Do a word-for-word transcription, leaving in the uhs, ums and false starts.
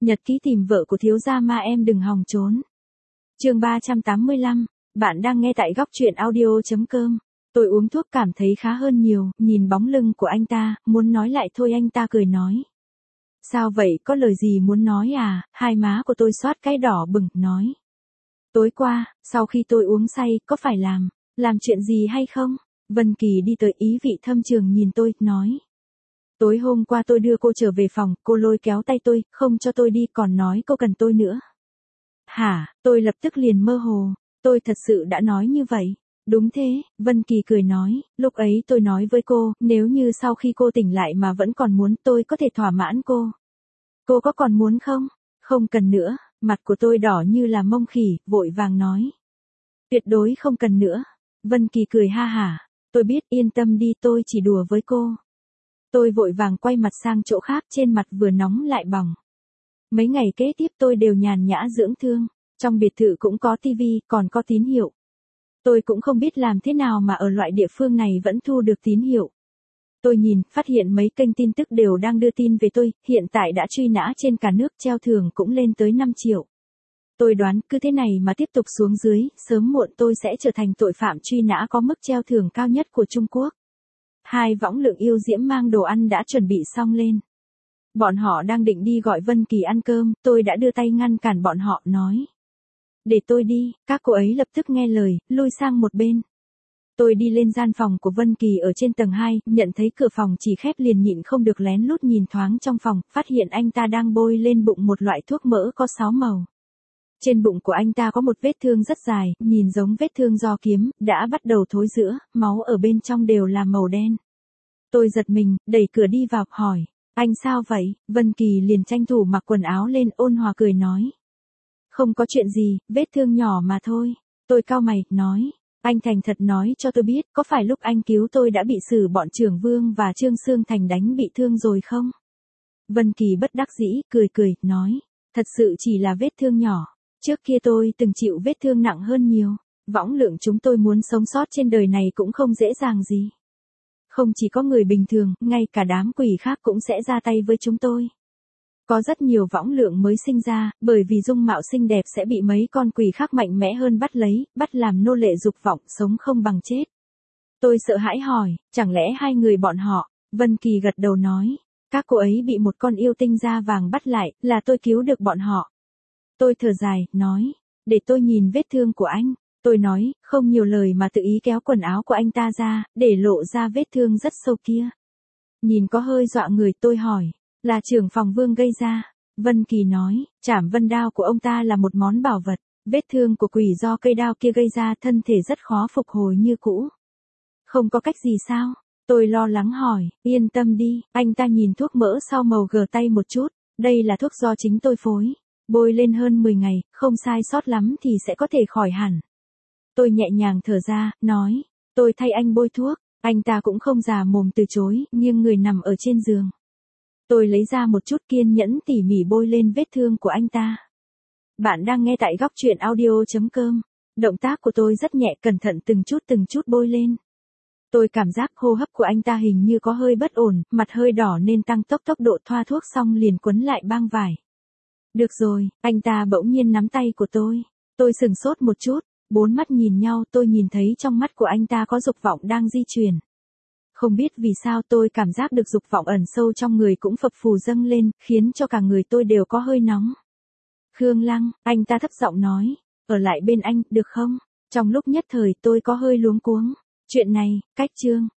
Nhật ký tìm vợ của thiếu gia ma em đừng hòng trốn. Chương ba trăm tám mươi lăm, bạn đang nghe tại góc truyện audio chấm com. Tôi uống thuốc cảm thấy khá hơn nhiều, nhìn bóng lưng của anh ta, muốn nói lại thôi anh ta cười nói. Sao vậy, có lời gì muốn nói à? Hai má của tôi xoát cái đỏ bừng, nói. Tối qua, sau khi tôi uống say, có phải làm, làm chuyện gì hay không? Vân Kỳ đi tới ý vị thâm trường nhìn tôi, nói. Tối hôm qua tôi đưa cô trở về phòng, cô lôi kéo tay tôi, không cho tôi đi, còn nói cô cần tôi nữa. Hả, tôi lập tức liền mơ hồ, tôi thật sự đã nói như vậy. Đúng thế, Vân Kỳ cười nói, lúc ấy tôi nói với cô, nếu như sau khi cô tỉnh lại mà vẫn còn muốn, tôi có thể thỏa mãn cô. Cô có còn muốn không? Không cần nữa, mặt của tôi đỏ như là mông khỉ, vội vàng nói. Tuyệt đối không cần nữa. Vân Kỳ cười ha hả, tôi biết, yên tâm đi, tôi chỉ đùa với cô. Tôi vội vàng quay mặt sang chỗ khác, trên mặt vừa nóng lại bỏng. Mấy ngày kế tiếp tôi đều nhàn nhã dưỡng thương, trong biệt thự cũng có tivi, còn có tín hiệu. Tôi cũng không biết làm thế nào mà ở loại địa phương này vẫn thu được tín hiệu. Tôi nhìn, phát hiện mấy kênh tin tức đều đang đưa tin về tôi, hiện tại đã truy nã trên cả nước, treo thưởng cũng lên tới năm triệu. Tôi đoán cứ thế này mà tiếp tục xuống dưới, sớm muộn tôi sẽ trở thành tội phạm truy nã có mức treo thưởng cao nhất của Trung Quốc. Hai võng lượng yêu diễm mang đồ ăn đã chuẩn bị xong lên. Bọn họ đang định đi gọi Vân Kỳ ăn cơm, tôi đã đưa tay ngăn cản bọn họ, nói. Để tôi đi, các cô ấy lập tức nghe lời, lui sang một bên. Tôi đi lên gian phòng của Vân Kỳ ở trên tầng hai, nhận thấy cửa phòng chỉ khép liền nhịn không được lén lút nhìn thoáng trong phòng, phát hiện anh ta đang bôi lên bụng một loại thuốc mỡ có sáu màu. Trên bụng của anh ta có một vết thương rất dài, nhìn giống vết thương do kiếm, đã bắt đầu thối rữa, máu ở bên trong đều là màu đen. Tôi giật mình, đẩy cửa đi vào, hỏi, anh sao vậy? Vân Kỳ liền tranh thủ mặc quần áo lên, ôn hòa cười nói. Không có chuyện gì, vết thương nhỏ mà thôi. Tôi cau mày, nói, anh thành thật nói cho tôi biết, có phải lúc anh cứu tôi đã bị Sử bọn Trưởng Vương và Trương Xương Thành đánh bị thương rồi không? Vân Kỳ bất đắc dĩ, cười cười, nói, thật sự chỉ là vết thương nhỏ. Trước kia tôi từng chịu vết thương nặng hơn nhiều. Võng lượng chúng tôi muốn sống sót trên đời này cũng không dễ dàng gì. Không chỉ có người bình thường, ngay cả đám quỷ khác cũng sẽ ra tay với chúng tôi. Có rất nhiều võng lượng mới sinh ra, bởi vì dung mạo xinh đẹp sẽ bị mấy con quỷ khác mạnh mẽ hơn bắt lấy, bắt làm nô lệ dục vọng, sống không bằng chết. Tôi sợ hãi hỏi, chẳng lẽ hai người bọn họ? Vân Kỳ gật đầu nói, các cô ấy bị một con yêu tinh da vàng bắt lại, là tôi cứu được bọn họ. Tôi thở dài, nói, để tôi nhìn vết thương của anh. Tôi nói, không nhiều lời mà tự ý kéo quần áo của anh ta ra, để lộ ra vết thương rất sâu kia. Nhìn có hơi dọa người, tôi hỏi, là trưởng phòng Vương gây ra. Vân Kỳ nói, trảm vân đao của ông ta là một món bảo vật, vết thương của quỷ do cây đao kia gây ra, thân thể rất khó phục hồi như cũ. Không có cách gì sao? Tôi lo lắng hỏi, yên tâm đi, anh ta nhìn thuốc mỡ sau màu gờ tay một chút, đây là thuốc do chính tôi phối. Bôi lên hơn mười ngày, không sai sót lắm thì sẽ có thể khỏi hẳn. Tôi nhẹ nhàng thở ra, nói, tôi thay anh bôi thuốc. Anh ta cũng không già mồm từ chối, nhưng người nằm ở trên giường. Tôi lấy ra một chút kiên nhẫn tỉ mỉ bôi lên vết thương của anh ta. Bạn đang nghe tại góc truyện audio chấm com. Động tác của tôi rất nhẹ, cẩn thận từng chút từng chút bôi lên. Tôi cảm giác hô hấp của anh ta hình như có hơi bất ổn, mặt hơi đỏ nên tăng tốc tốc độ, thoa thuốc xong liền quấn lại băng vải. Được rồi, anh ta bỗng nhiên nắm tay của tôi. Tôi sừng sốt một chút, bốn mắt nhìn nhau, tôi nhìn thấy trong mắt của anh ta có dục vọng đang di chuyển. Không biết vì sao tôi cảm giác được dục vọng ẩn sâu trong người cũng phập phù dâng lên, khiến cho cả người tôi đều có hơi nóng. Khương Lăng, anh ta thấp giọng nói, ở lại bên anh, được không? Trong lúc nhất thời tôi có hơi luống cuống. Chuyện này, cách chương,